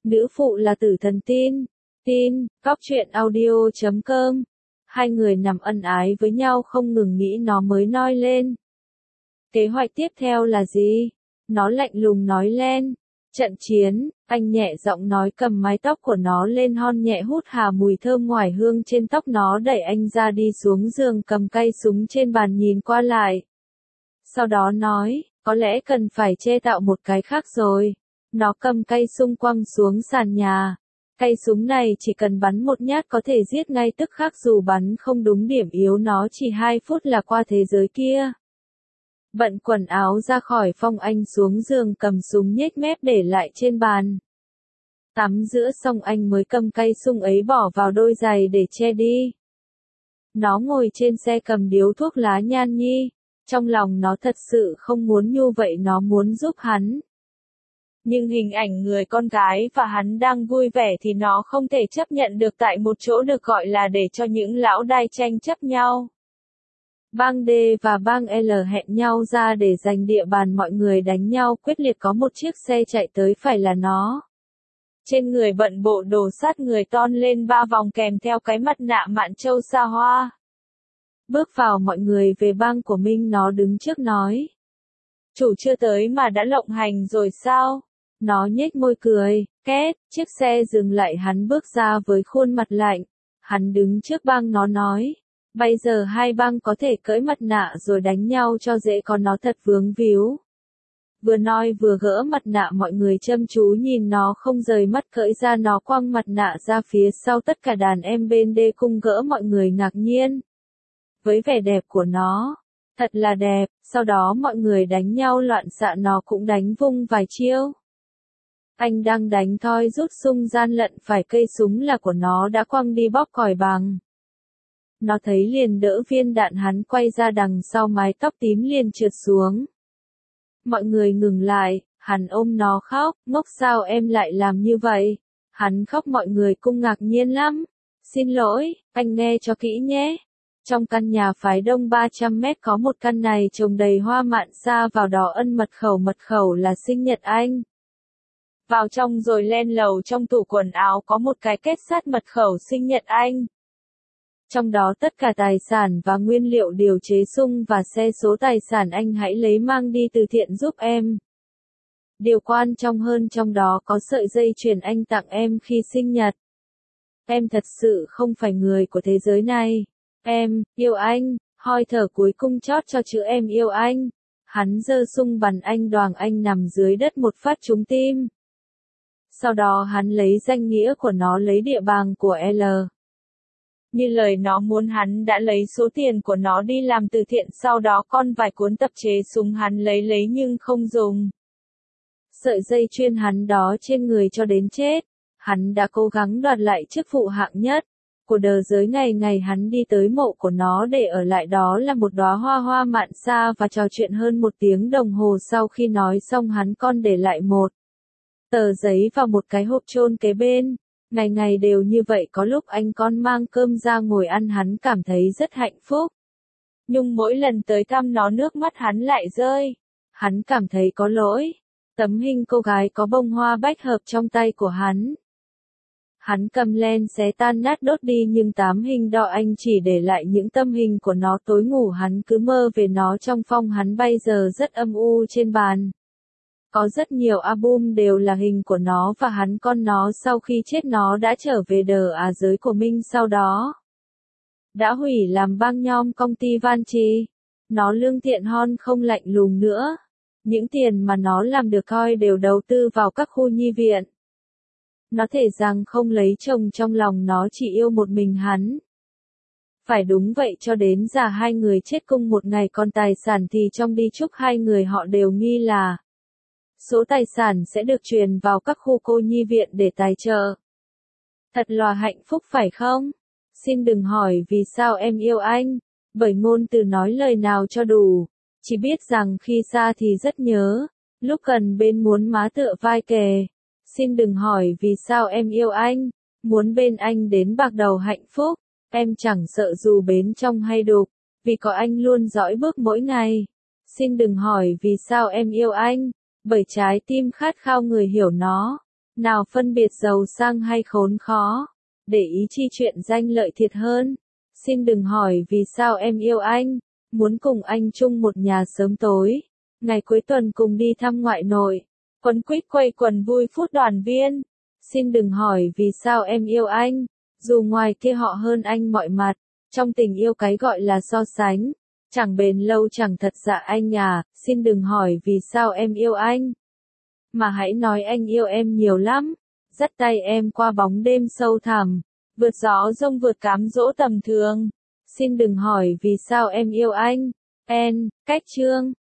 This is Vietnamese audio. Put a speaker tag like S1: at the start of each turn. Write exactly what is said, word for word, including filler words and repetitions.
S1: Nữ phụ là tử thần tin. Tin, Góc truyện audio chấm com. Hai người nằm ân ái với nhau không ngừng nghĩ nó mới nói lên. Kế hoạch tiếp theo là gì? Nó lạnh lùng nói lên. Trận chiến, anh nhẹ giọng nói cầm mái tóc của nó lên hon nhẹ hút hà mùi thơm ngoài hương trên tóc nó đẩy anh ra đi xuống giường cầm cây súng trên bàn nhìn qua lại. Sau đó nói, có lẽ cần phải chế tạo một cái khác rồi. Nó cầm cây súng quăng xuống sàn nhà. Cây súng này chỉ cần bắn một nhát có thể giết ngay tức khắc dù bắn không đúng điểm yếu nó chỉ hai phút là qua thế giới kia. Bận quần áo ra khỏi phòng anh xuống giường cầm súng nhếch mép để lại trên bàn. Tắm giữa xong anh mới cầm cây súng ấy bỏ vào đôi giày để che đi. Nó ngồi trên xe cầm điếu thuốc lá nhan nhi. Trong lòng nó thật sự không muốn như vậy nó muốn giúp hắn. Nhưng hình ảnh người con gái và hắn đang vui vẻ thì nó không thể chấp nhận được tại một chỗ được gọi là để cho những lão đai tranh chấp nhau. Bang D và bang L hẹn nhau ra để giành địa bàn mọi người đánh nhau quyết liệt có một chiếc xe chạy tới phải là nó. Trên người bận bộ đồ sát người ton lên ba vòng kèm theo cái mặt nạ mạn châu xa hoa. Bước vào mọi người về bang của Minh nó đứng trước nói. Chủ chưa tới mà đã lộng hành rồi sao? Nó nhếch môi cười, két, chiếc xe dừng lại hắn bước ra với khuôn mặt lạnh. Hắn đứng trước bang nó nói. Bây giờ hai bang có thể cởi mặt nạ rồi đánh nhau cho dễ còn nó thật vướng víu. Vừa nói vừa gỡ mặt nạ mọi người chăm chú nhìn nó không rời mắt cởi ra nó quăng mặt nạ ra phía sau tất cả đàn em bên đê cung gỡ mọi người ngạc nhiên. Với vẻ đẹp của nó, thật là đẹp, sau đó mọi người đánh nhau loạn xạ nó cũng đánh vung vài chiêu. Anh đang đánh thoi rút súng gian lận phải cây súng là của nó đã quăng đi bóp còi bằng. Nó thấy liền đỡ viên đạn hắn quay ra đằng sau mái tóc tím liền trượt xuống. Mọi người ngừng lại, hắn ôm nó khóc, ngốc sao em lại làm như vậy? Hắn khóc mọi người cũng ngạc nhiên lắm. Xin lỗi, anh nghe cho kỹ nhé. Trong căn nhà phái đông ba trăm mét có một căn này trồng đầy hoa mạn sa vào đó ân mật khẩu mật khẩu là sinh nhật anh. Vào trong rồi lên lầu trong tủ quần áo có một cái kết sắt mật khẩu sinh nhật anh. Trong đó tất cả tài sản và nguyên liệu điều chế súng và xe số tài sản anh hãy lấy mang đi từ thiện giúp em. Điều quan trọng hơn trong đó có sợi dây chuyền anh tặng em khi sinh nhật. Em thật sự không phải người của thế giới này. Em, yêu anh, hơi thở cuối cùng chót cho chữ em yêu anh. Hắn giơ súng bắn anh đoàng anh nằm dưới đất một phát trúng tim. Sau đó hắn lấy danh nghĩa của nó lấy địa bàn của L. Như lời nó muốn hắn đã lấy số tiền của nó đi làm từ thiện sau đó con vài cuốn tập chế súng hắn lấy lấy nhưng không dùng. Sợi dây chuyền hắn đó trên người cho đến chết. Hắn đã cố gắng đoạt lại chức vụ hạng nhất của đờ giới ngày ngày hắn đi tới mộ của nó để ở lại đó là một đóa hoa hoa mạn sa và trò chuyện hơn một tiếng đồng hồ sau khi nói xong hắn con để lại một tờ giấy và một cái hộp chôn kế bên. Ngày ngày đều như vậy có lúc anh con mang cơm ra ngồi ăn hắn cảm thấy rất hạnh phúc. Nhưng mỗi lần tới thăm nó nước mắt hắn lại rơi. Hắn cảm thấy có lỗi. Tấm hình cô gái có bông hoa bách hợp trong tay của hắn. Hắn cầm lên xé tan nát đốt đi nhưng tám hình đỏ anh chỉ để lại những tâm hình của nó tối ngủ hắn cứ mơ về nó trong phòng hắn bây giờ rất âm u trên bàn. Có rất nhiều album đều là hình của nó và hắn con nó sau khi chết nó đã trở về đờ à giới của Minh sau đó. Đã hủy làm băng nhom công ty Van Trì. Nó lương thiện hon không lạnh lùng nữa. Những tiền mà nó làm được coi đều đầu tư vào các khu nhi viện. Nó thể rằng không lấy chồng trong lòng nó chỉ yêu một mình hắn. Phải đúng vậy cho đến già hai người chết cùng một ngày còn tài sản thì trong di chúc hai người họ đều nghi là số tài sản sẽ được truyền vào các khu cô nhi viện để tài trợ. Thật là hạnh phúc phải không? Xin đừng hỏi vì sao em yêu anh, bởi ngôn từ nói lời nào cho đủ. Chỉ biết rằng khi xa thì rất nhớ, lúc gần bên muốn má tựa vai kề. Xin đừng hỏi vì sao em yêu anh, muốn bên anh đến bạc đầu hạnh phúc. Em chẳng sợ dù bến trong hay đục, vì có anh luôn dõi bước mỗi ngày. Xin đừng hỏi vì sao em yêu anh, bởi trái tim khát khao người hiểu nó. Nào phân biệt giàu sang hay khốn khó. Để ý chi chuyện danh lợi thiệt hơn. Xin đừng hỏi vì sao em yêu anh. Muốn cùng anh chung một nhà sớm tối. Ngày cuối tuần cùng đi thăm ngoại nội. Quấn quýt quây quần vui phút đoàn viên. Xin đừng hỏi vì sao em yêu anh. Dù ngoài kia họ hơn anh mọi mặt. Trong tình yêu cái gọi là so sánh. Chẳng bền lâu chẳng thật dạ anh à. Xin đừng hỏi vì sao em yêu anh. Mà hãy nói anh yêu em nhiều lắm. Dắt tay em qua bóng đêm sâu thẳm. Vượt gió rông vượt cám dỗ tầm thường. Xin đừng hỏi vì sao em yêu anh. En, cách chương.